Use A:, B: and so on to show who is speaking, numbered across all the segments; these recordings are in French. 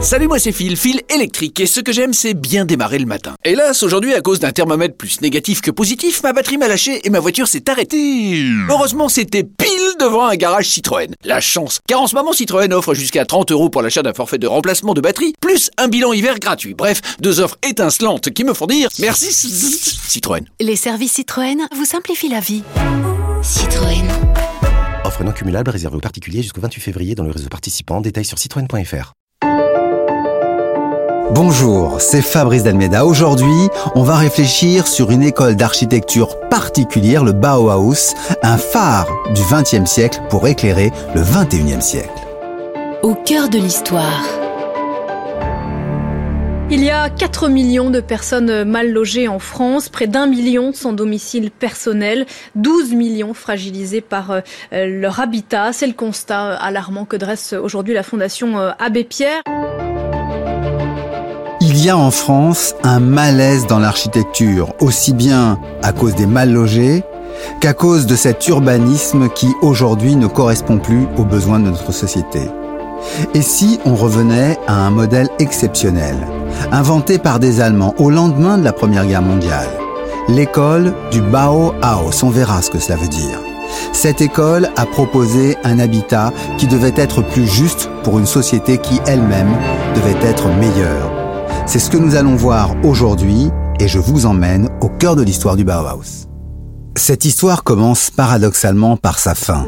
A: Salut, moi c'est Phil électrique, et ce que j'aime c'est bien démarrer le matin. Hélas, aujourd'hui à cause d'un thermomètre plus négatif que positif, ma batterie m'a lâché et ma voiture s'est arrêtée. Heureusement c'était pile devant un garage Citroën. La chance, car en ce moment Citroën offre jusqu'à 30 € pour l'achat d'un forfait de remplacement de batterie, plus un bilan hiver gratuit. Bref, 2 offres étincelantes qui me font dire merci Citroën.
B: Les services Citroën vous simplifient la vie. Citroën.
C: Offre non cumulable réservée aux particuliers jusqu'au 28 février dans le réseau participant. Détails sur citroën.fr.
D: Bonjour, c'est Fabrice d'Almeida. Aujourd'hui, on va réfléchir sur une école d'architecture particulière, le Bauhaus, un phare du XXe siècle pour éclairer le XXIe siècle.
B: Au cœur de l'histoire.
E: Il y a 4 millions de personnes mal logées en France, près d'1 million sans domicile personnel, 12 millions fragilisés par leur habitat. C'est le constat alarmant que dresse aujourd'hui la Fondation Abbé Pierre.
D: Il y a en France un malaise dans l'architecture, aussi bien à cause des mal logés qu'à cause de cet urbanisme qui aujourd'hui ne correspond plus aux besoins de notre société. Et si on revenait à un modèle exceptionnel, inventé par des Allemands au lendemain de la Première Guerre mondiale, l'école du Bauhaus, on verra ce que cela veut dire. Cette école a proposé un habitat qui devait être plus juste pour une société qui elle-même devait être meilleure. C'est ce que nous allons voir aujourd'hui et je vous emmène au cœur de l'histoire du Bauhaus. Cette histoire commence paradoxalement par sa fin.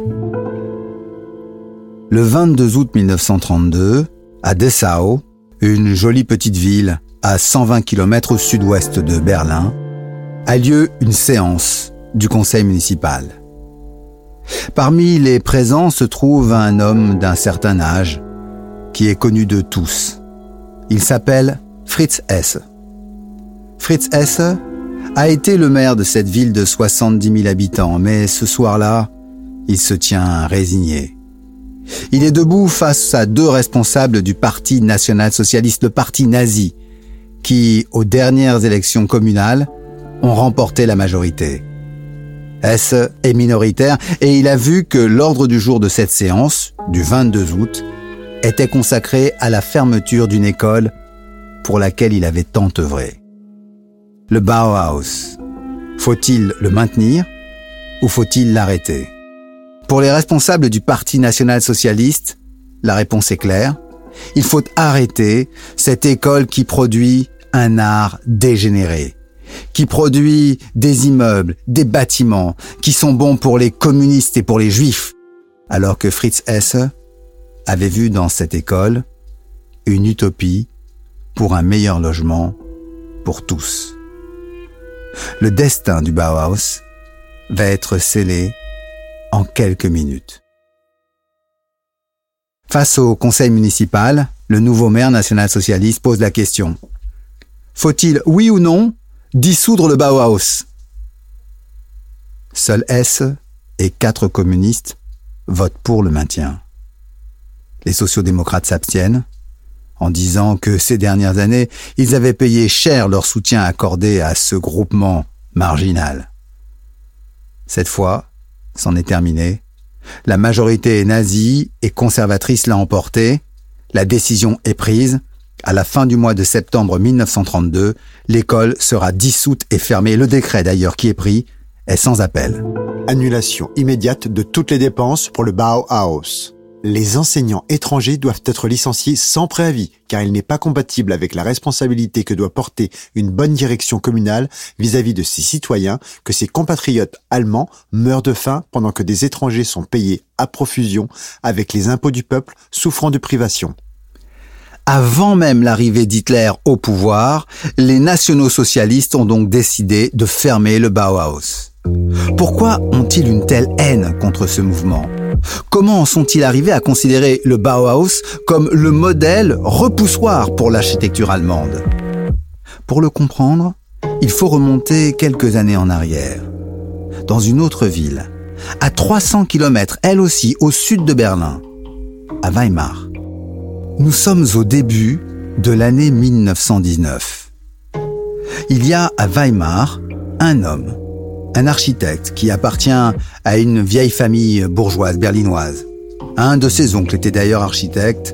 D: Le 22 août 1932, à Dessau, une jolie petite ville à 120 km au sud-ouest de Berlin, a lieu une séance du conseil municipal. Parmi les présents se trouve un homme d'un certain âge qui est connu de tous. Il s'appelle Fritz Hesse. Fritz Hesse a été le maire de cette ville de 70 000 habitants, mais ce soir-là, il se tient résigné. Il est debout face à 2 responsables du Parti national-socialiste, le parti nazi, qui, aux dernières élections communales, ont remporté la majorité. Hesse est minoritaire et il a vu que l'ordre du jour de cette séance, du 22 août, était consacré à la fermeture d'une école pour laquelle il avait tant œuvré. Le Bauhaus, faut-il le maintenir ou faut-il l'arrêter ? Pour les responsables du Parti national-socialiste, la réponse est claire. Il faut arrêter cette école qui produit un art dégénéré, qui produit des immeubles, des bâtiments qui sont bons pour les communistes et pour les juifs, alors que Fritz Hesse avait vu dans cette école une utopie pour un meilleur logement pour tous. Le destin du Bauhaus va être scellé en quelques minutes. Face au conseil municipal, le nouveau maire national-socialiste pose la question. Faut-il, oui ou non, dissoudre le Bauhaus ? Seuls Hesse et 4 communistes votent pour le maintien. Les sociodémocrates s'abstiennent en disant que ces dernières années, ils avaient payé cher leur soutien accordé à ce groupement marginal. Cette fois, c'en est terminé. La majorité nazie et conservatrice l'a emporté. La décision est prise. À la fin du mois de septembre 1932, l'école sera dissoute et fermée. Le décret d'ailleurs qui est pris est sans appel.
F: Annulation immédiate de toutes les dépenses pour le Bauhaus. Les enseignants étrangers doivent être licenciés sans préavis, car il n'est pas compatible avec la responsabilité que doit porter une bonne direction communale vis-à-vis de ses citoyens que ses compatriotes allemands meurent de faim pendant que des étrangers sont payés à profusion avec les impôts du peuple souffrant de privation.
D: Avant même l'arrivée d'Hitler au pouvoir, les nationaux-socialistes ont donc décidé de fermer le Bauhaus. Pourquoi ont-ils une telle haine contre ce mouvement ? Comment en sont-ils arrivés à considérer le Bauhaus comme le modèle repoussoir pour l'architecture allemande ? Pour le comprendre, il faut remonter quelques années en arrière. Dans une autre ville, à 300 km, elle aussi, au sud de Berlin, à Weimar. Nous sommes au début de l'année 1919. Il y a à Weimar un homme, un architecte qui appartient à une vieille famille bourgeoise berlinoise. Un de ses oncles était d'ailleurs architecte,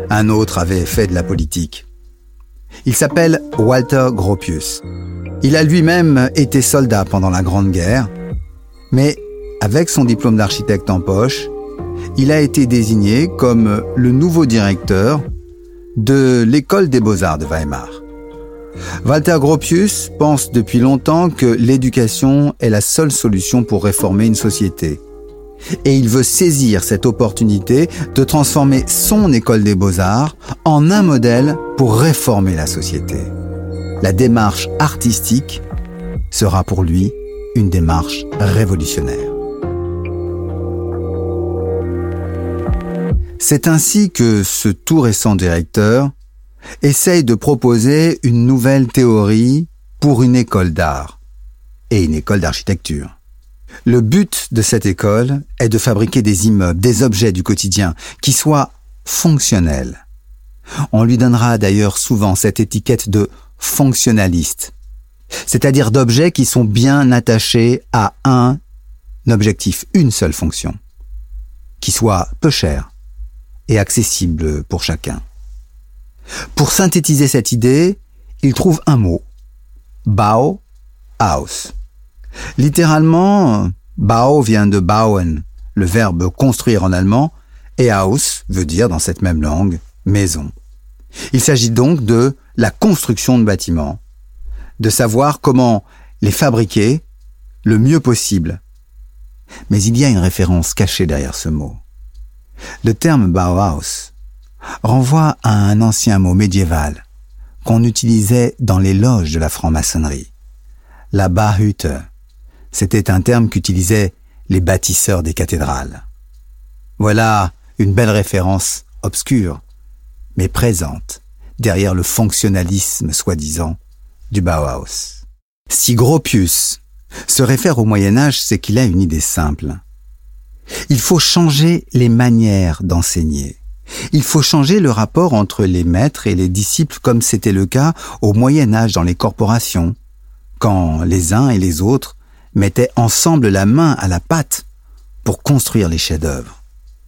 D: Un autre avait fait de la politique. Il s'appelle Walter Gropius. Il a lui-même été soldat pendant la Grande Guerre, mais avec son diplôme d'architecte en poche, il a été désigné comme le nouveau directeur de l'école des beaux-arts de Weimar. Walter Gropius pense depuis longtemps que l'éducation est la seule solution pour réformer une société. Et il veut saisir cette opportunité de transformer son école des beaux-arts en un modèle pour réformer la société. La démarche artistique sera pour lui une démarche révolutionnaire. C'est ainsi que ce tout récent directeur essaye de proposer une nouvelle théorie pour une école d'art et une école d'architecture. Le but de cette école est de fabriquer des immeubles, des objets du quotidien qui soient fonctionnels. On lui donnera d'ailleurs souvent cette étiquette de fonctionnaliste, c'est-à-dire d'objets qui sont bien attachés à un objectif, une seule fonction, qui soit peu cher et accessible pour chacun. Pour synthétiser cette idée, il trouve un mot, Bauhaus. Littéralement, Bau vient de bauen, le verbe construire en allemand, et Haus veut dire dans cette même langue, maison. Il s'agit donc de la construction de bâtiments, de savoir comment les fabriquer le mieux possible. Mais il y a une référence cachée derrière ce mot. Le terme Bauhaus renvoie à un ancien mot médiéval qu'on utilisait dans les loges de la franc-maçonnerie. La Bauhütte, c'était un terme qu'utilisaient les bâtisseurs des cathédrales. Voilà une belle référence obscure, mais présente, derrière le fonctionnalisme soi-disant du Bauhaus. Si Gropius se réfère au Moyen-Âge, c'est qu'il a une idée simple. Il faut changer les manières d'enseigner. Il faut changer le rapport entre les maîtres et les disciples comme c'était le cas au Moyen-Âge dans les corporations, quand les uns et les autres mettaient ensemble la main à la pâte pour construire les chefs-d'œuvre.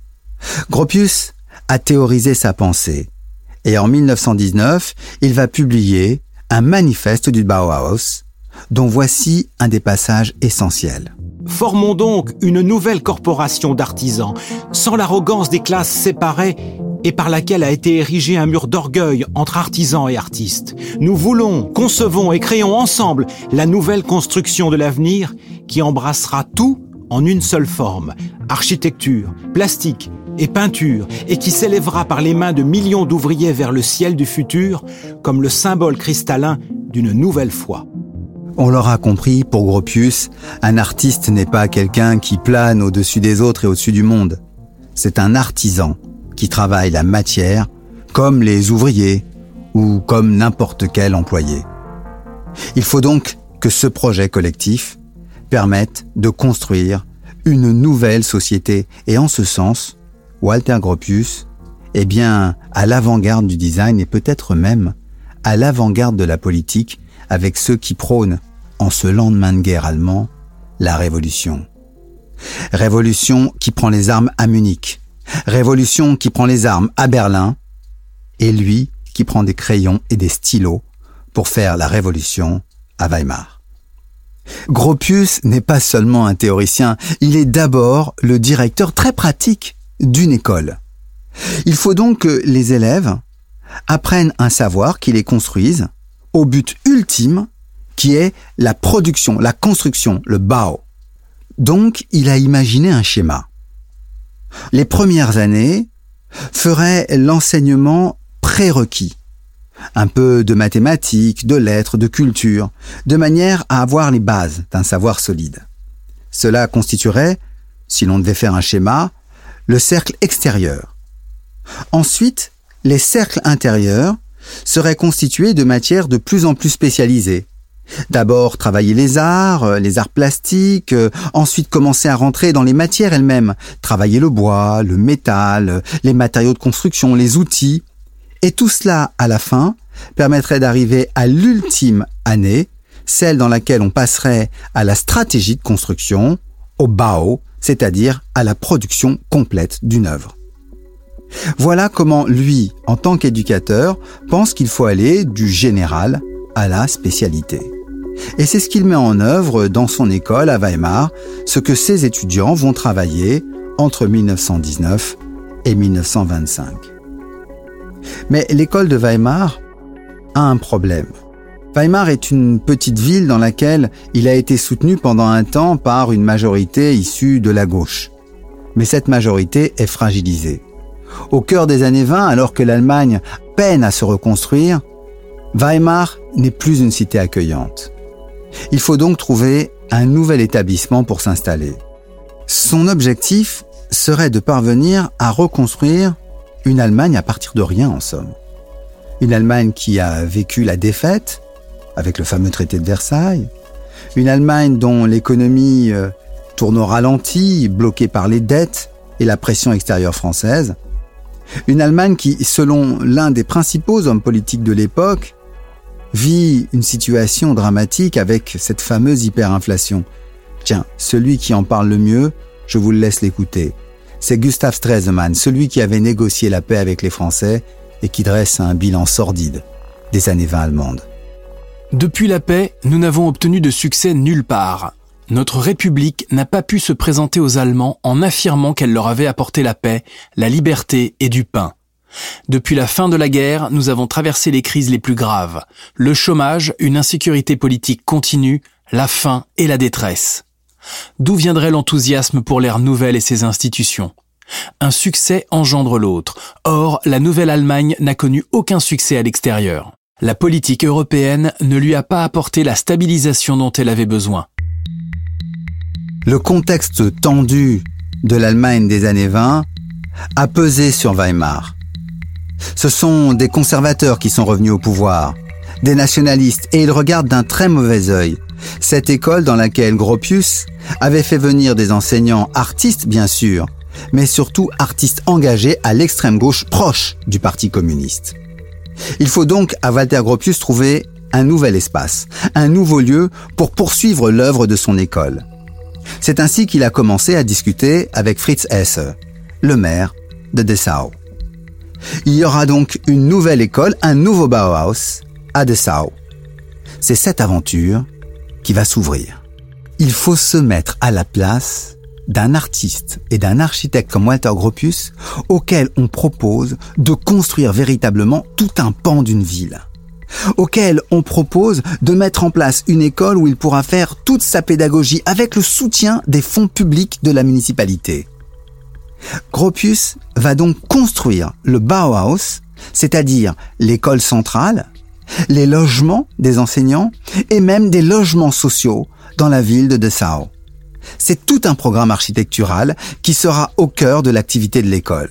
D: Gropius a théorisé sa pensée et en 1919, il va publier un manifeste du Bauhaus dont voici un des passages essentiels.
G: Formons donc une nouvelle corporation d'artisans, sans l'arrogance des classes séparées et par laquelle a été érigé un mur d'orgueil entre artisans et artistes. Nous voulons, concevons et créons ensemble la nouvelle construction de l'avenir qui embrassera tout en une seule forme, architecture, plastique et peinture, et qui s'élèvera par les mains de millions d'ouvriers vers le ciel du futur comme le symbole cristallin d'une nouvelle foi.
D: On l'aura compris, pour Gropius, un artiste n'est pas quelqu'un qui plane au-dessus des autres et au-dessus du monde. C'est un artisan qui travaille la matière comme les ouvriers ou comme n'importe quel employé. Il faut donc que ce projet collectif permette de construire une nouvelle société. Et en ce sens, Walter Gropius est bien à l'avant-garde du design et peut-être même à l'avant-garde de la politique avec ceux qui prônent, en ce lendemain de guerre allemand, la révolution. Révolution qui prend les armes à Munich. Révolution qui prend les armes à Berlin. Et lui qui prend des crayons et des stylos pour faire la révolution à Weimar. Gropius n'est pas seulement un théoricien, il est d'abord le directeur très pratique d'une école. Il faut donc que les élèves apprennent un savoir qui les construise au but ultime qui est la production, la construction, le Bau. Donc, il a imaginé un schéma. Les premières années feraient l'enseignement prérequis. Un peu de mathématiques, de lettres, de culture, de manière à avoir les bases d'un savoir solide. Cela constituerait, si l'on devait faire un schéma, le cercle extérieur. Ensuite, les cercles intérieurs seraient constitués de matières de plus en plus spécialisées. D'abord travailler les arts plastiques, ensuite commencer à rentrer dans les matières elles-mêmes, travailler le bois, le métal, les matériaux de construction, les outils. Et tout cela, à la fin, permettrait d'arriver à l'ultime année, celle dans laquelle on passerait à la stratégie de construction, au Bau, c'est-à-dire à la production complète d'une œuvre. Voilà comment lui, en tant qu'éducateur, pense qu'il faut aller du général à la spécialité. Et c'est ce qu'il met en œuvre dans son école à Weimar, ce que ses étudiants vont travailler entre 1919 et 1925. Mais l'école de Weimar a un problème. Weimar est une petite ville dans laquelle il a été soutenu pendant un temps par une majorité issue de la gauche. Mais cette majorité est fragilisée. Au cœur des années 20, alors que l'Allemagne peine à se reconstruire, Weimar n'est plus une cité accueillante. Il faut donc trouver un nouvel établissement pour s'installer. Son objectif serait de parvenir à reconstruire une Allemagne à partir de rien, en somme. Une Allemagne qui a vécu la défaite, avec le fameux traité de Versailles, une Allemagne dont l'économie tourne au ralenti, bloquée par les dettes et la pression extérieure française, une Allemagne qui, selon l'un des principaux hommes politiques de l'époque, vit une situation dramatique avec cette fameuse hyperinflation. Tiens, celui qui en parle le mieux, je vous le laisse l'écouter. C'est Gustav Stresemann, celui qui avait négocié la paix avec les Français et qui dresse un bilan sordide des années 20 allemandes.
H: Depuis la paix, nous n'avons obtenu de succès nulle part. Notre République n'a pas pu se présenter aux Allemands en affirmant qu'elle leur avait apporté la paix, la liberté et du pain. Depuis la fin de la guerre, nous avons traversé les crises les plus graves. Le chômage, une insécurité politique continue, la faim et la détresse. D'où viendrait l'enthousiasme pour l'ère nouvelle et ses institutions ? Un succès engendre l'autre. Or, la nouvelle Allemagne n'a connu aucun succès à l'extérieur. La politique européenne ne lui a pas apporté la stabilisation dont elle avait besoin.
D: Le contexte tendu de l'Allemagne des années 20 a pesé sur Weimar. Ce sont des conservateurs qui sont revenus au pouvoir, des nationalistes, et ils regardent d'un très mauvais œil cette école dans laquelle Gropius avait fait venir des enseignants artistes, bien sûr, mais surtout artistes engagés à l'extrême gauche proche du Parti communiste. Il faut donc à Walter Gropius trouver un nouvel espace, un nouveau lieu pour poursuivre l'œuvre de son école. C'est ainsi qu'il a commencé à discuter avec Fritz Hesse, le maire de Dessau. Il y aura donc une nouvelle école, un nouveau Bauhaus à Dessau. C'est cette aventure qui va s'ouvrir. Il faut se mettre à la place d'un artiste et d'un architecte comme Walter Gropius, auquel on propose de construire véritablement tout un pan d'une ville, auquel on propose de mettre en place une école où il pourra faire toute sa pédagogie avec le soutien des fonds publics de la municipalité. Gropius va donc construire le Bauhaus, c'est-à-dire l'école centrale, les logements des enseignants et même des logements sociaux dans la ville de Dessau. C'est tout un programme architectural qui sera au cœur de l'activité de l'école.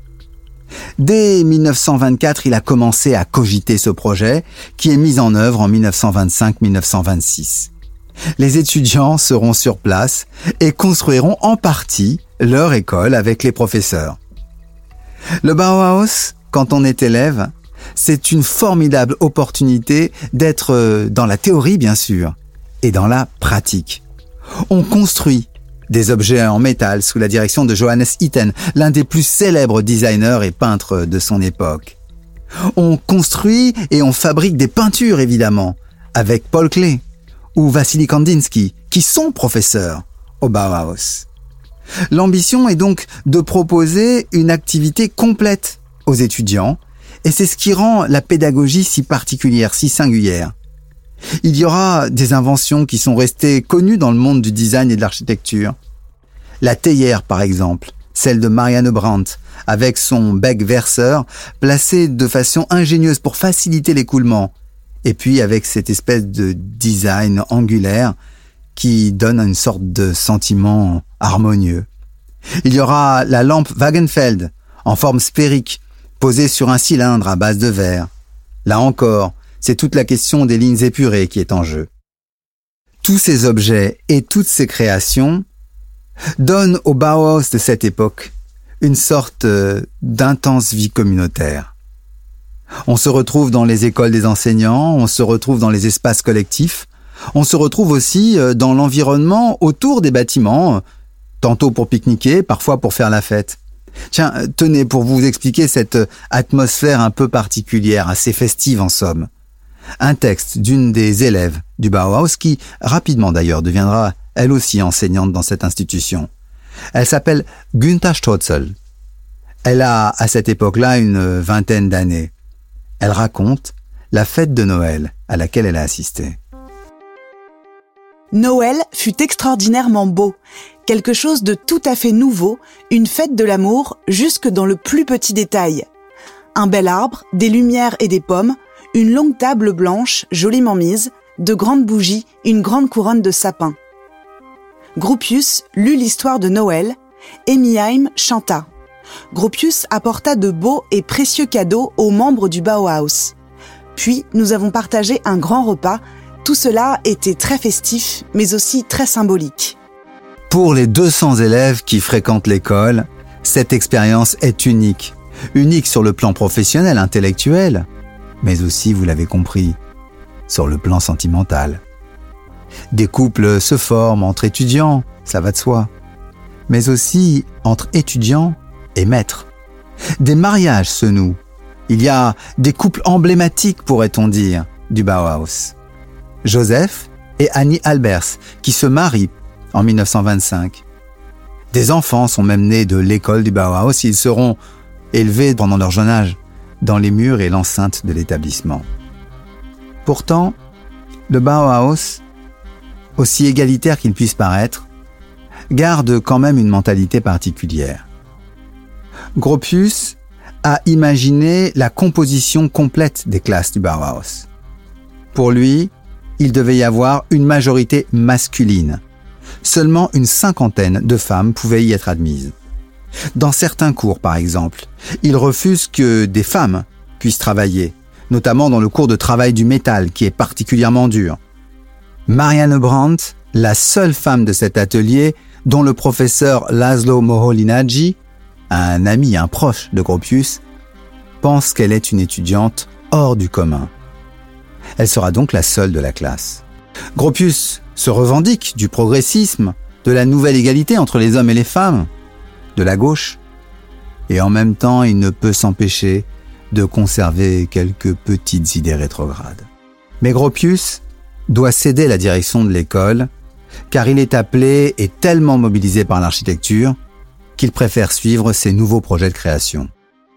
D: Dès 1924, il a commencé à cogiter ce projet qui est mis en œuvre en 1925-1926. Les étudiants seront sur place et construiront en partie leur école avec les professeurs. Le Bauhaus, quand on est élève, c'est une formidable opportunité d'être dans la théorie, bien sûr, et dans la pratique. On construit des objets en métal sous la direction de Johannes Itten, l'un des plus célèbres designers et peintres de son époque. On construit et on fabrique des peintures, évidemment, avec Paul Klee ou Vassili Kandinsky, qui sont professeurs au Bauhaus. L'ambition est donc de proposer une activité complète aux étudiants, et c'est ce qui rend la pédagogie si particulière, si singulière. Il y aura des inventions qui sont restées connues dans le monde du design et de l'architecture. La théière, par exemple, celle de Marianne Brandt, avec son bec verseur, placé de façon ingénieuse pour faciliter l'écoulement, et puis avec cette espèce de design angulaire qui donne une sorte de sentiment harmonieux. Il y aura la lampe Wagenfeld, en forme sphérique, posée sur un cylindre à base de verre. Là encore, c'est toute la question des lignes épurées qui est en jeu. Tous ces objets et toutes ces créations donnent au Bauhaus de cette époque une sorte d'intense vie communautaire. On se retrouve dans les écoles des enseignants, on se retrouve dans les espaces collectifs, on se retrouve aussi dans l'environnement autour des bâtiments, tantôt pour pique-niquer, parfois pour faire la fête. Tiens, tenez, pour vous expliquer cette atmosphère un peu particulière, assez festive en somme. Un texte d'une des élèves du Bauhaus qui, rapidement d'ailleurs, deviendra elle aussi enseignante dans cette institution. Elle s'appelle Günther Strotzel. Elle a, à cette époque-là, une vingtaine d'années. Elle raconte la fête de Noël à laquelle elle a assisté.
I: Noël fut extraordinairement beau, quelque chose de tout à fait nouveau, une fête de l'amour jusque dans le plus petit détail. Un bel arbre, des lumières et des pommes, une longue table blanche, joliment mise, de grandes bougies, une grande couronne de sapins. Gropius lut l'histoire de Noël, et Mannheim chanta. Gropius apporta de beaux et précieux cadeaux aux membres du Bauhaus. Puis, nous avons partagé un grand repas. Tout cela était très festif, mais aussi très symbolique.
D: Pour les 200 élèves qui fréquentent l'école, cette expérience est unique. Unique sur le plan professionnel, intellectuel, mais aussi, vous l'avez compris, sur le plan sentimental. Des couples se forment entre étudiants, ça va de soi, mais aussi entre étudiants et maîtres. Des mariages se nouent. Il y a des couples emblématiques, pourrait-on dire, du Bauhaus. Joseph et Annie Albers, qui se marient en 1925. Des enfants sont même nés de l'école du Bauhaus. Ils seront élevés pendant leur jeune âge dans les murs et l'enceinte de l'établissement. Pourtant, le Bauhaus, aussi égalitaire qu'il puisse paraître, garde quand même une mentalité particulière. Gropius a imaginé la composition complète des classes du Bauhaus. Pour lui, il devait y avoir une majorité masculine. Seulement une 50aine de femmes pouvaient y être admises. Dans certains cours, par exemple, il refuse que des femmes puissent travailler, notamment dans le cours de travail du métal, qui est particulièrement dur. Marianne Brandt, la seule femme de cet atelier, dont le professeur Laszlo Moholy-Nagy, un ami, un proche de Gropius, pense qu'elle est une étudiante hors du commun. Elle sera donc la seule de la classe. Gropius se revendique du progressisme, de la nouvelle égalité entre les hommes et les femmes, de la gauche, et en même temps, il ne peut s'empêcher de conserver quelques petites idées rétrogrades. Mais Gropius doit céder la direction de l'école, car il est appelé et tellement mobilisé par l'architecture qu'il préfère suivre ses nouveaux projets de création.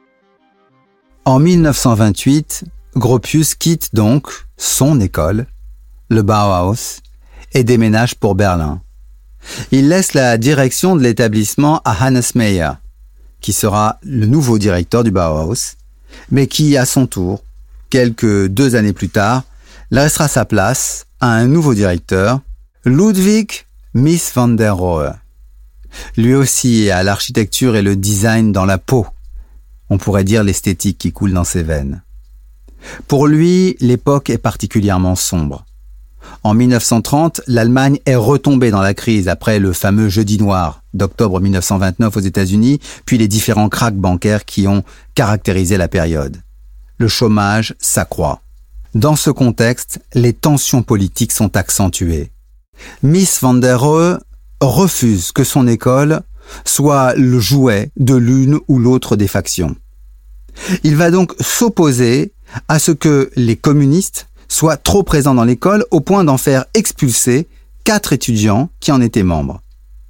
D: En 1928, Gropius quitte donc son école, le Bauhaus, et déménage pour Berlin. Il laisse la direction de l'établissement à Hannes Meyer, qui sera le nouveau directeur du Bauhaus, mais qui, à son tour, quelques 2 années plus tard, laissera sa place à un nouveau directeur, Ludwig Mies van der Rohe. Lui aussi a l'architecture et le design dans la peau. On pourrait dire l'esthétique qui coule dans ses veines. Pour lui, l'époque est particulièrement sombre. En 1930, l'Allemagne est retombée dans la crise après le fameux Jeudi noir d'octobre 1929 aux États-Unis, puis les différents krachs bancaires qui ont caractérisé la période. Le chômage s'accroît. Dans ce contexte, les tensions politiques sont accentuées. Mies van der Rohe refuse que son école soit le jouet de l'une ou l'autre des factions. Il va donc s'opposer à ce que les communistes soient trop présents dans l'école au point d'en faire expulser 4 étudiants qui en étaient membres.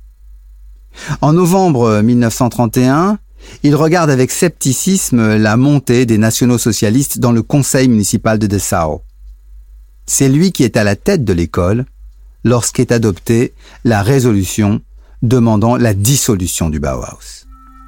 D: En novembre 1931, il regarde avec scepticisme la montée des nationaux-socialistes dans le conseil municipal de Dessau. C'est lui qui est à la tête de l'école lorsqu'est adoptée la résolution demandant la dissolution du Bauhaus.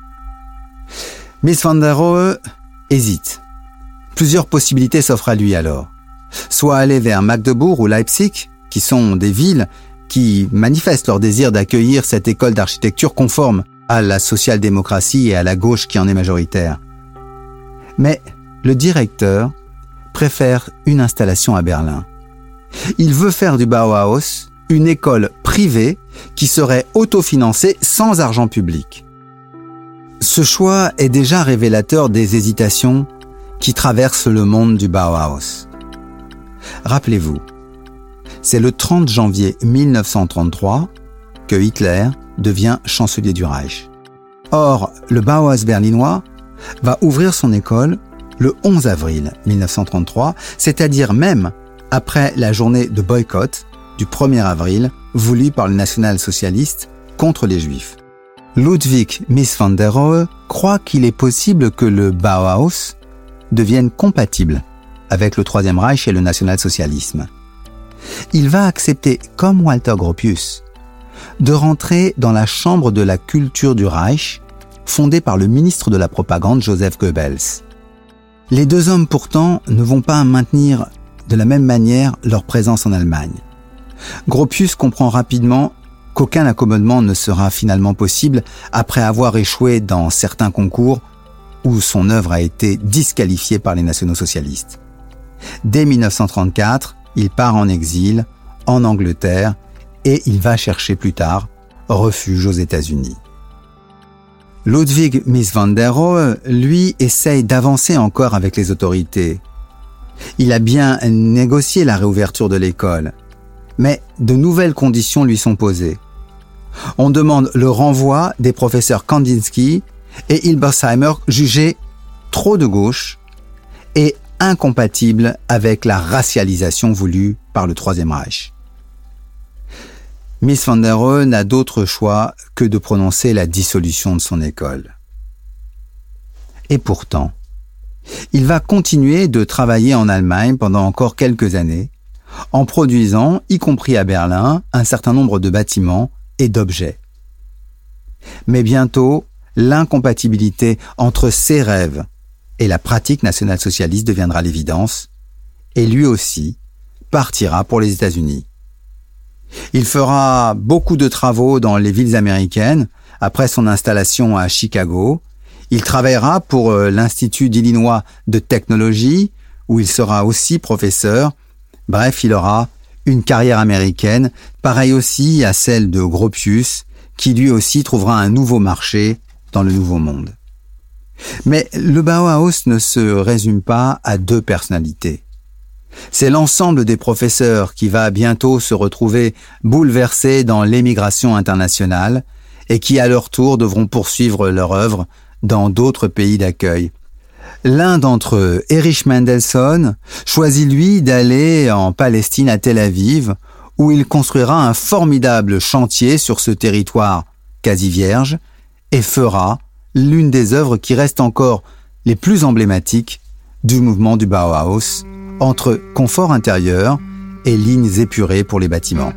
D: Mies van der Rohe hésite. Plusieurs possibilités s'offrent à lui alors. Soit aller vers Magdebourg ou Leipzig, qui sont des villes qui manifestent leur désir d'accueillir cette école d'architecture conforme à la social-démocratie et à la gauche qui en est majoritaire. Mais le directeur préfère une installation à Berlin. Il veut faire du Bauhaus une école privée qui serait autofinancée sans argent public. Ce choix est déjà révélateur des hésitations qui traversent le monde du Bauhaus. Rappelez-vous, c'est le 30 janvier 1933 que Hitler devient chancelier du Reich. Or, le Bauhaus berlinois va ouvrir son école le 11 avril 1933, c'est-à-dire même après la journée de boycott du 1er avril voulue par le national-socialiste contre les Juifs. Ludwig Mies van der Rohe croit qu'il est possible que le Bauhaus devienne compatible avec le Troisième Reich et le national-socialisme. Il va accepter, comme Walter Gropius, de rentrer dans la chambre de la culture du Reich, fondée par le ministre de la propagande Joseph Goebbels. Les deux hommes pourtant ne vont pas maintenir de la même manière leur présence en Allemagne. Gropius comprend rapidement qu'aucun accommodement ne sera finalement possible après avoir échoué dans certains concours où son œuvre a été disqualifiée par les nationaux-socialistes. Dès 1934, il part en exil, en Angleterre, et il va chercher plus tard refuge aux États-Unis. Ludwig Mies van der Rohe, lui, essaye d'avancer encore avec les autorités. Il a bien négocié la réouverture de l'école, mais de nouvelles conditions lui sont posées. On demande le renvoi des professeurs Kandinsky et Hilbersheimer, jugés trop de gauche et incompatibles avec la racialisation voulue par le Troisième Reich. Mies van der Rohe n'a d'autre choix que de prononcer la dissolution de son école. Et pourtant, il va continuer de travailler en Allemagne pendant encore quelques années, en produisant, y compris à Berlin, un certain nombre de bâtiments et d'objets. Mais bientôt, l'incompatibilité entre ses rêves et la pratique nationale-socialiste deviendra l'évidence, et lui aussi partira pour les États-Unis. Il fera beaucoup de travaux dans les villes américaines après son installation à Chicago. Il travaillera pour l'Institut d'Illinois de technologie, où il sera aussi professeur. Bref, il aura une carrière américaine, pareille aussi à celle de Gropius, qui lui aussi trouvera un nouveau marché dans le Nouveau Monde. Mais le Bauhaus ne se résume pas à deux personnalités. C'est l'ensemble des professeurs qui va bientôt se retrouver bouleversés dans l'émigration internationale et qui à leur tour devront poursuivre leur œuvre dans d'autres pays d'accueil. L'un d'entre eux, Erich Mendelssohn, choisit lui d'aller en Palestine à Tel Aviv, où il construira un formidable chantier sur ce territoire quasi vierge et fera l'une des œuvres qui restent encore les plus emblématiques du mouvement du Bauhaus, entre confort intérieur et lignes épurées pour les bâtiments.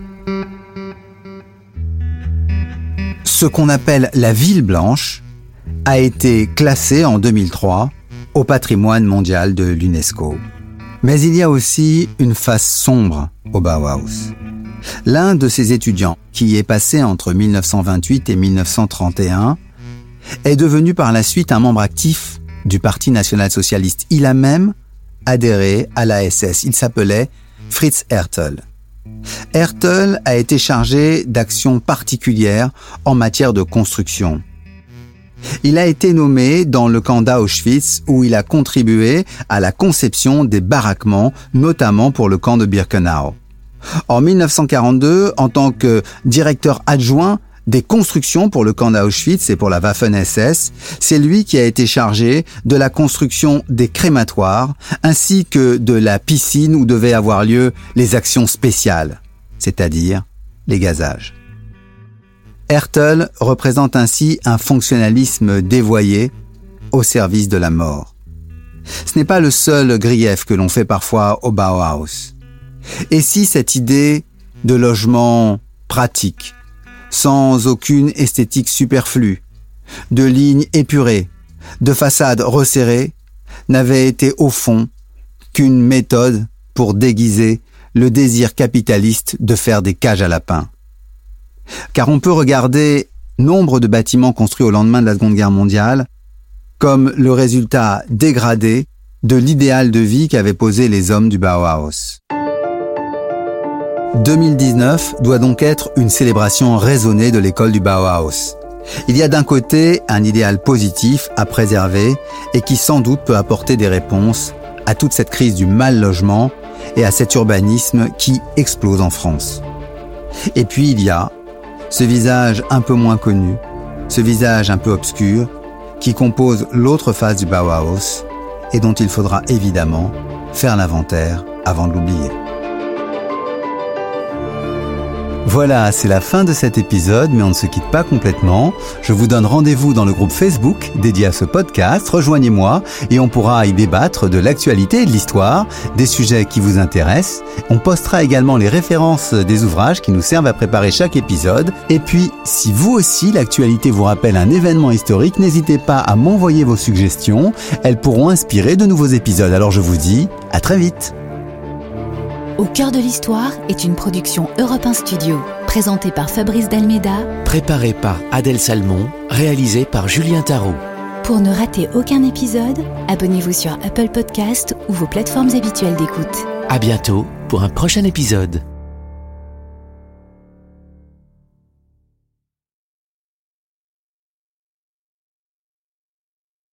D: Ce qu'on appelle la Ville Blanche a été classé en 2003 au patrimoine mondial de l'UNESCO. Mais il y a aussi une face sombre au Bauhaus. L'un de ses étudiants, qui y est passé entre 1928 et 1931, est devenu par la suite un membre actif du Parti national-socialiste. Il a même adhéré à la SS. Il s'appelait Fritz Ertl. Ertl a été chargé d'actions particulières en matière de construction. Il a été nommé dans le camp d'Auschwitz où il a contribué à la conception des baraquements, notamment pour le camp de Birkenau. En 1942, en tant que directeur adjoint des constructions pour le camp d'Auschwitz et pour la Waffen-SS, c'est lui qui a été chargé de la construction des crématoires ainsi que de la piscine où devaient avoir lieu les actions spéciales, c'est-à-dire les gazages. Ertl représente ainsi un fonctionnalisme dévoyé au service de la mort. Ce n'est pas le seul grief que l'on fait parfois au Bauhaus. Et si cette idée de logement pratique, sans aucune esthétique superflue, de lignes épurées, de façades resserrées, n'avait été au fond qu'une méthode pour déguiser le désir capitaliste de faire des cages à lapins. Car on peut regarder nombre de bâtiments construits au lendemain de la Seconde Guerre mondiale comme le résultat dégradé de l'idéal de vie qu'avaient posé les hommes du Bauhaus. 2019 doit donc être une célébration raisonnée de l'école du Bauhaus. Il y a d'un côté un idéal positif à préserver et qui sans doute peut apporter des réponses à toute cette crise du mal-logement et à cet urbanisme qui explose en France. Et puis il y a ce visage un peu moins connu ce visage un peu obscur qui compose l'autre face du Bauhaus et dont il faudra évidemment faire l'inventaire avant de l'oublier. Voilà, c'est la fin de cet épisode, mais on ne se quitte pas complètement. Je vous donne rendez-vous dans le groupe Facebook dédié à ce podcast. Rejoignez-moi et on pourra y débattre de l'actualité et de l'histoire, des sujets qui vous intéressent. On postera également les références des ouvrages qui nous servent à préparer chaque épisode. Et puis, si vous aussi, l'actualité vous rappelle un événement historique, n'hésitez pas à m'envoyer vos suggestions. Elles pourront inspirer de nouveaux épisodes. Alors je vous dis à très vite.
B: Au cœur de l'histoire est une production Europe 1 Studio, présentée par Fabrice Dalméda,
J: préparée par Adèle Salmon, réalisée par Julien Tarot.
B: Pour ne rater aucun épisode, abonnez-vous sur Apple Podcasts ou vos plateformes habituelles d'écoute.
J: À bientôt pour un prochain épisode.